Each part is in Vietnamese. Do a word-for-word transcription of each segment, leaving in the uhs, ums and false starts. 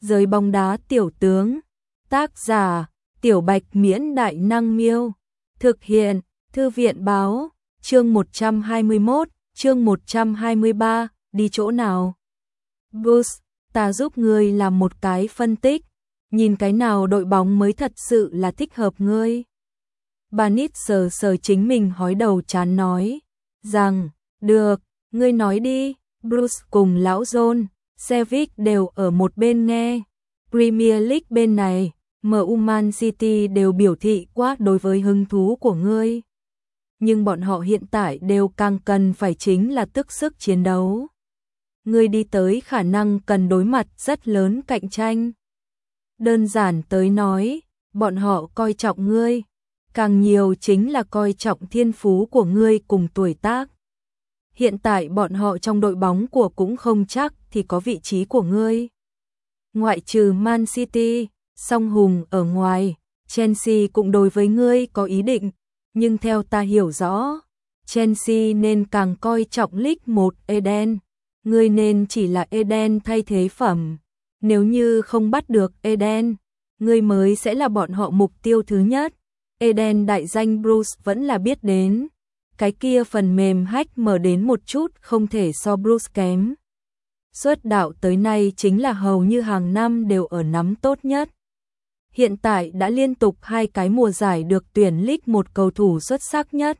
Giới bóng đá tiểu tướng. Tác giả: Tiểu Bạch Miễn Đại Năng Miêu. Thực hiện: Thư viện báo. Chương một trăm hai mươi mốt, chương một trăm hai mươi ba, đi chỗ nào? Bruce, ta giúp ngươi làm một cái phân tích, nhìn cái nào đội bóng mới thật sự là thích hợp ngươi. Barnett sờ sờ chính mình hói đầu chán nói rằng, được, ngươi nói đi. Bruce cùng lão John, Sevik đều ở một bên nghe. Premier League bên này, em u Man City đều biểu thị quá đối với hứng thú của ngươi. Nhưng bọn họ hiện tại đều càng cần phải chính là tức sức chiến đấu. Ngươi đi tới khả năng cần đối mặt rất lớn cạnh tranh. Đơn giản tới nói, bọn họ coi trọng ngươi, càng nhiều chính là coi trọng thiên phú của ngươi cùng tuổi tác. Hiện tại bọn họ trong đội bóng của cũng không chắc thì có vị trí của ngươi. Ngoại trừ Man City, song hùng ở ngoài, Chelsea cũng đối với ngươi có ý định, nhưng theo ta hiểu rõ, Chelsea nên càng coi trọng League một Eden, ngươi nên chỉ là Eden thay thế phẩm. Nếu như không bắt được Eden, ngươi mới sẽ là bọn họ mục tiêu thứ nhất. Eden đại danh Bruce vẫn là biết đến. Cái kia phần mềm hack mở đến một chút không thể so Bruce kém. Xuất đạo tới nay chính là hầu như hàng năm đều ở nắm tốt nhất. Hiện tại đã liên tục hai cái mùa giải được tuyển League một cầu thủ xuất sắc nhất.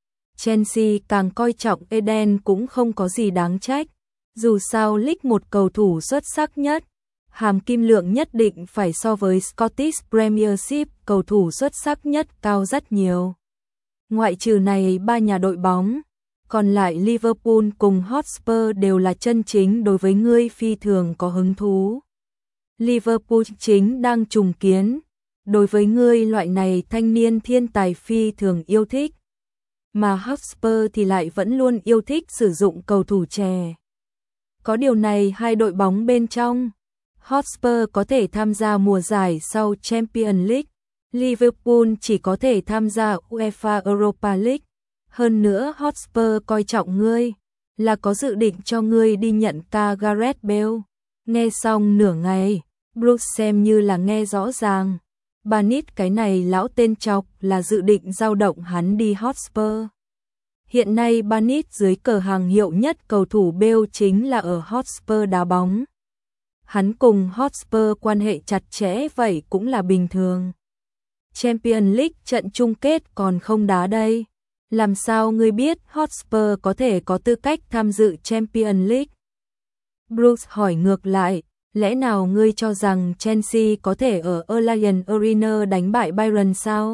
Chelsea càng coi trọng Eden cũng không có gì đáng trách. Dù sao League một cầu thủ xuất sắc nhất, hàm kim lượng nhất định phải so với Scottish Premiership cầu thủ xuất sắc nhất cao rất nhiều. Ngoại trừ này ba nhà đội bóng, còn lại Liverpool cùng Hotspur đều là chân chính đối với ngươi phi thường có hứng thú. Liverpool chính đang trùng kiến, đối với ngươi loại này thanh niên thiên tài phi thường yêu thích, mà Hotspur thì lại vẫn luôn yêu thích sử dụng cầu thủ trẻ. Có điều này hai đội bóng bên trong, Hotspur có thể tham gia mùa giải sau Champions League, Liverpool chỉ có thể tham gia UEFA Europa League. Hơn nữa Hotspur coi trọng ngươi, là có dự định cho ngươi đi nhận ca Gareth Bale. Nghe xong nửa ngày, Bruce xem như là nghe rõ ràng. Barnett cái này lão tên chọc là dự định giao động hắn đi Hotspur. Hiện nay Barnett dưới cờ hàng hiệu nhất cầu thủ Bale chính là ở Hotspur đá bóng. Hắn cùng Hotspur quan hệ chặt chẽ vậy cũng là bình thường. Champions League trận chung kết còn không đá đây. Làm sao ngươi biết Hotspur có thể có tư cách tham dự Champions League? Bruce hỏi ngược lại, lẽ nào ngươi cho rằng Chelsea có thể ở Allianz Arena đánh bại Bayern sao?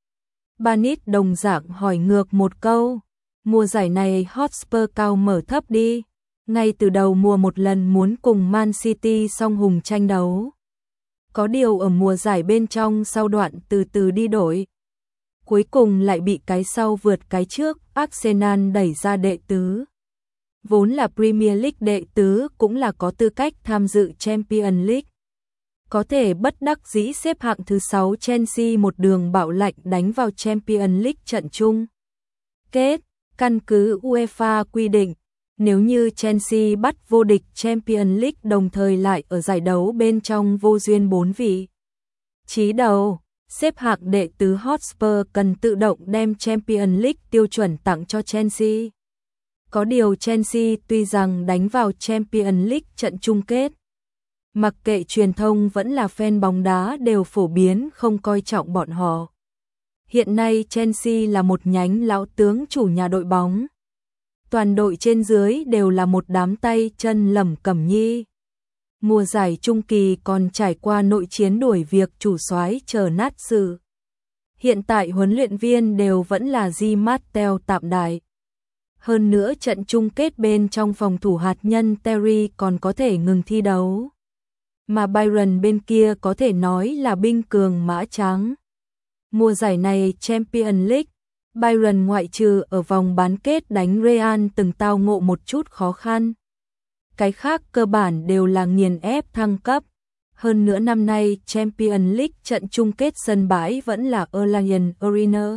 Barnett đồng dạng hỏi ngược một câu, mùa giải này Hotspur cao mở thấp đi, ngay từ đầu mùa một lần muốn cùng Man City song hùng tranh đấu. Có điều ở mùa giải bên trong sau đoạn từ từ đi đổi. Cuối cùng lại bị cái sau vượt cái trước, Arsenal đẩy ra đệ tứ. Vốn là Premier League đệ tứ cũng là có tư cách tham dự Champions League. Có thể bất đắc dĩ xếp hạng thứ sáu Chelsea một đường bạo lệnh đánh vào Champions League trận chung kết. Căn cứ UEFA quy định, nếu như Chelsea bắt vô địch Champions League đồng thời lại ở giải đấu bên trong vô duyên bốn vị trí đầu, xếp hạng đệ tứ Hotspur cần tự động đem Champions League tiêu chuẩn tặng cho Chelsea. Có điều Chelsea tuy rằng đánh vào Champions League trận chung kết, mặc kệ truyền thông vẫn là fan bóng đá đều phổ biến không coi trọng bọn họ. Hiện nay Chelsea là một nhánh lão tướng chủ nhà đội bóng. Toàn đội trên dưới đều là một đám tay chân lẩm cẩm nhi. Mùa giải trung kỳ còn trải qua nội chiến đuổi việc chủ soái chờ nát sự. Hiện tại huấn luyện viên đều vẫn là Di Matteo tạm đại. Hơn nữa trận chung kết bên trong phòng thủ hạt nhân Terry còn có thể ngừng thi đấu. Mà Bayern bên kia có thể nói là binh cường mã trắng. Mùa giải này Champions League, Bayern ngoại trừ ở vòng bán kết đánh Real từng tao ngộ một chút khó khăn. Cái khác cơ bản đều là nghiền ép thăng cấp. Hơn nữa năm nay Champions League trận chung kết sân bãi vẫn là Allianz Arena.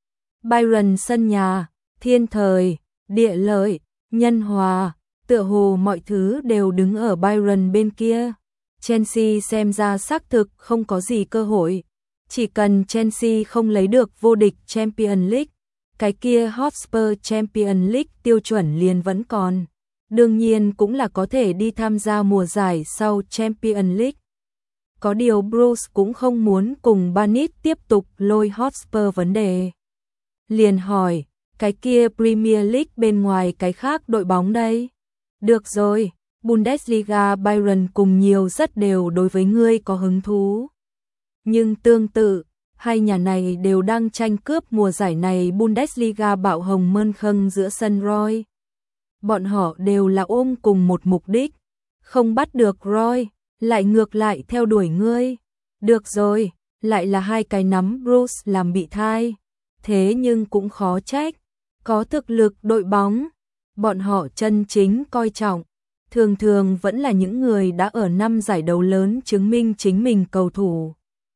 Bayern sân nhà, thiên thời, địa lợi, nhân hòa, tựa hồ mọi thứ đều đứng ở Bayern bên kia. Chelsea xem ra xác thực không có gì cơ hội. Chỉ cần Chelsea không lấy được vô địch Champions League, cái kia Hotspur Champions League tiêu chuẩn liền vẫn còn. Đương nhiên cũng là có thể đi tham gia mùa giải sau Champions League. Có điều Bruce cũng không muốn cùng Barnett tiếp tục lôi Hotspur vấn đề. Liền hỏi, cái kia Premier League bên ngoài cái khác đội bóng đây? Được rồi, Bundesliga Bayern cùng nhiều rất đều đối với ngươi có hứng thú. Nhưng tương tự, hai nhà này đều đang tranh cướp mùa giải này Bundesliga bạo hồng Mönchen giữa sân Roy. Bọn họ đều là ôm cùng một mục đích, không bắt được Roy, lại ngược lại theo đuổi ngươi. Được rồi, lại là hai cái nắm Bruce làm bị thai. Thế nhưng cũng khó trách, có thực lực đội bóng, bọn họ chân chính coi trọng, thường thường vẫn là những người đã ở năm giải đấu lớn chứng minh chính mình cầu thủ.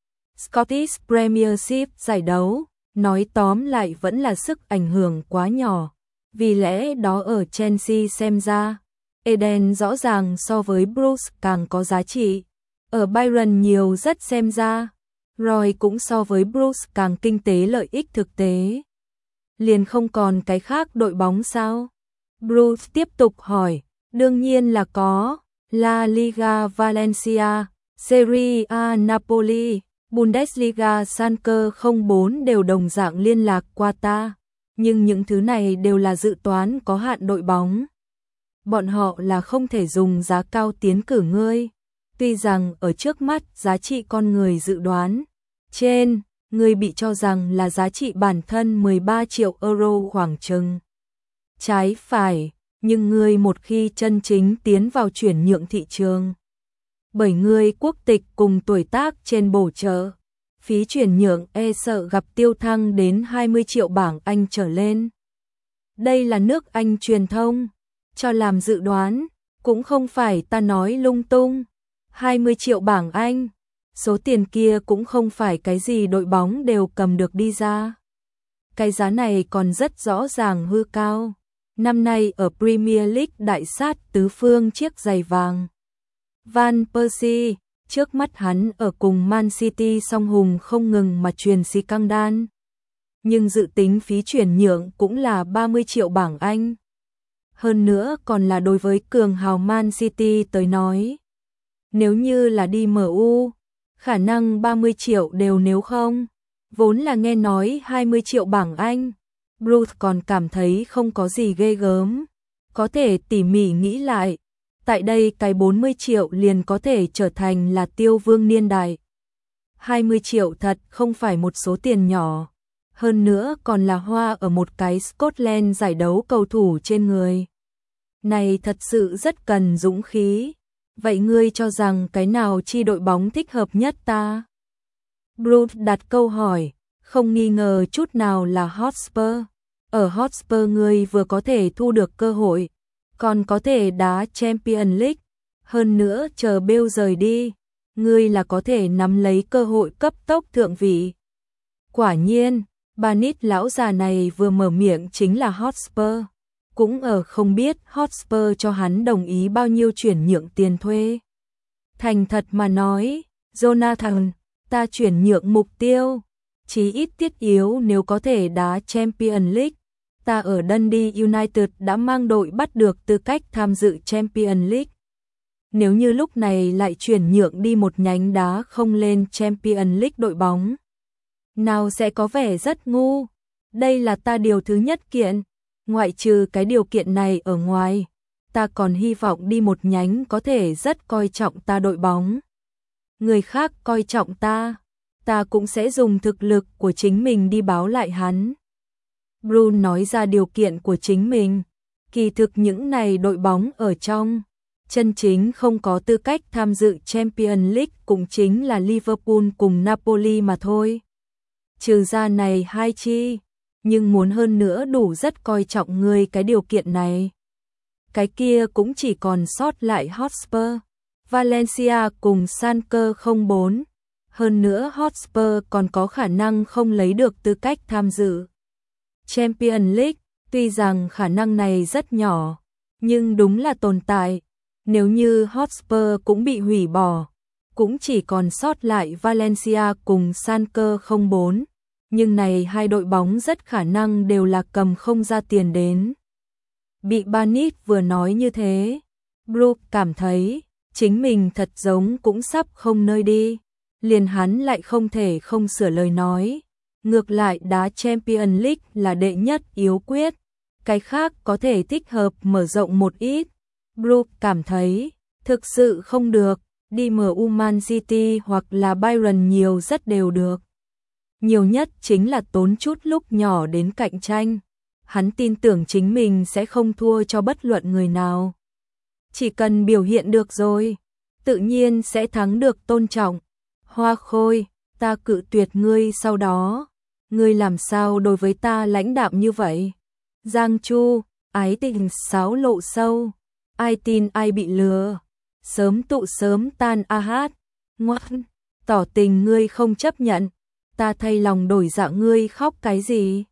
Scottish Premiership giải đấu, nói tóm lại vẫn là sức ảnh hưởng quá nhỏ, vì lẽ đó ở Chelsea xem ra, Eden rõ ràng so với Bruce càng có giá trị, ở Bayern nhiều rất xem ra, Roy cũng so với Bruce càng kinh tế lợi ích thực tế. Liền không còn cái khác đội bóng sao? Bruce tiếp tục hỏi, đương nhiên là có, La Liga Valencia, Serie A Napoli, Bundesliga Schalke không bốn đều đồng dạng liên lạc qua ta, nhưng những thứ này đều là dự toán có hạn đội bóng. Bọn họ là không thể dùng giá cao tiến cử ngươi, tuy rằng ở trước mắt giá trị con người dự đoán trên, ngươi bị cho rằng là giá trị bản thân mười ba triệu euro khoảng chừng. Trái phải, nhưng ngươi một khi chân chính tiến vào chuyển nhượng thị trường, bởi ngươi quốc tịch cùng tuổi tác trên bổ trợ, phí chuyển nhượng e sợ gặp tiêu thăng đến hai mươi triệu bảng Anh trở lên. Đây là nước Anh truyền thông, cho làm dự đoán, cũng không phải ta nói lung tung. hai mươi triệu bảng Anh, số tiền kia cũng không phải cái gì đội bóng đều cầm được đi ra. Cái giá này còn rất rõ ràng hư cao. Năm nay ở Premier League đại sát tứ phương chiếc giày vàng. Van Persie, trước mắt hắn ở cùng Man City song hùng không ngừng mà truyền xì căng đan. Nhưng dự tính phí chuyển nhượng cũng là ba mươi triệu bảng Anh. Hơn nữa còn là đối với cường hào Man City tới nói. Nếu như là đi em u, khả năng ba mươi triệu đều nếu không. Vốn là nghe nói hai mươi triệu bảng Anh. Bruce còn cảm thấy không có gì ghê gớm. Có thể tỉ mỉ nghĩ lại. Tại đây cái bốn mươi triệu liền có thể trở thành là tiêu vương niên đại. hai mươi triệu thật không phải một số tiền nhỏ. Hơn nữa còn là hoa ở một cái Scotland giải đấu cầu thủ trên người. Này thật sự rất cần dũng khí. Vậy ngươi cho rằng cái nào chi đội bóng thích hợp nhất ta? Bruce đặt câu hỏi, không nghi ngờ chút nào là Hotspur. Ở Hotspur ngươi vừa có thể thu được cơ hội, còn có thể đá Champions League. Hơn nữa chờ Bale rời đi, ngươi là có thể nắm lấy cơ hội cấp tốc thượng vị. Quả nhiên, Barnett lão già này vừa mở miệng chính là Hotspur. Cũng ở không biết Hotspur cho hắn đồng ý bao nhiêu chuyển nhượng tiền thuê. Thành thật mà nói, Jonathan, ta chuyển nhượng mục tiêu, chí ít thiết yếu nếu có thể đá Champions League. Ta ở Dundee United đã mang đội bắt được tư cách tham dự Champions League. Nếu như lúc này lại chuyển nhượng đi một nhánh đá không lên Champions League đội bóng, nào sẽ có vẻ rất ngu. Đây là ta điều thứ nhất kiện. Ngoại trừ cái điều kiện này ở ngoài, ta còn hy vọng đi một nhánh có thể rất coi trọng ta đội bóng. Người khác coi trọng ta, ta cũng sẽ dùng thực lực của chính mình đi báo lại hắn. Bruce nói ra điều kiện của chính mình. Kỳ thực những này đội bóng ở trong, chân chính không có tư cách tham dự Champions League cũng chính là Liverpool cùng Napoli mà thôi. Trừ ra này hai chi, nhưng muốn hơn nữa đủ rất coi trọng người cái điều kiện này. Cái kia cũng chỉ còn sót lại Hotspur, Valencia cùng Schalke không bốn. Hơn nữa Hotspur còn có khả năng không lấy được tư cách tham dự Champions League, tuy rằng khả năng này rất nhỏ, nhưng đúng là tồn tại. Nếu như Hotspur cũng bị hủy bỏ, cũng chỉ còn sót lại Valencia cùng Schalke không bốn, nhưng này hai đội bóng rất khả năng đều là cầm không ra tiền đến. Bị Banit vừa nói như thế, Brook cảm thấy chính mình thật giống cũng sắp không nơi đi, liền hắn lại không thể không sửa lời nói. Ngược lại đá Champions League là đệ nhất yếu quyết, cái khác có thể thích hợp mở rộng một ít. Brook cảm thấy thực sự không được, đi em u Man City hoặc là Bayern nhiều rất đều được. Nhiều nhất chính là tốn chút lúc nhỏ đến cạnh tranh. Hắn tin tưởng chính mình sẽ không thua cho bất luận người nào. Chỉ cần biểu hiện được rồi, tự nhiên sẽ thắng được tôn trọng. Hoa Khôi, ta cự tuyệt ngươi sau đó. Ngươi làm sao đối với ta lãnh đạm như vậy? Giang Chu, ái tình xáo lộ sâu. Ai tin ai bị lừa. Sớm tụ sớm tan a hát. Ngoan, tỏ tình ngươi không chấp nhận. Ta thay lòng đổi dạ ngươi khóc cái gì?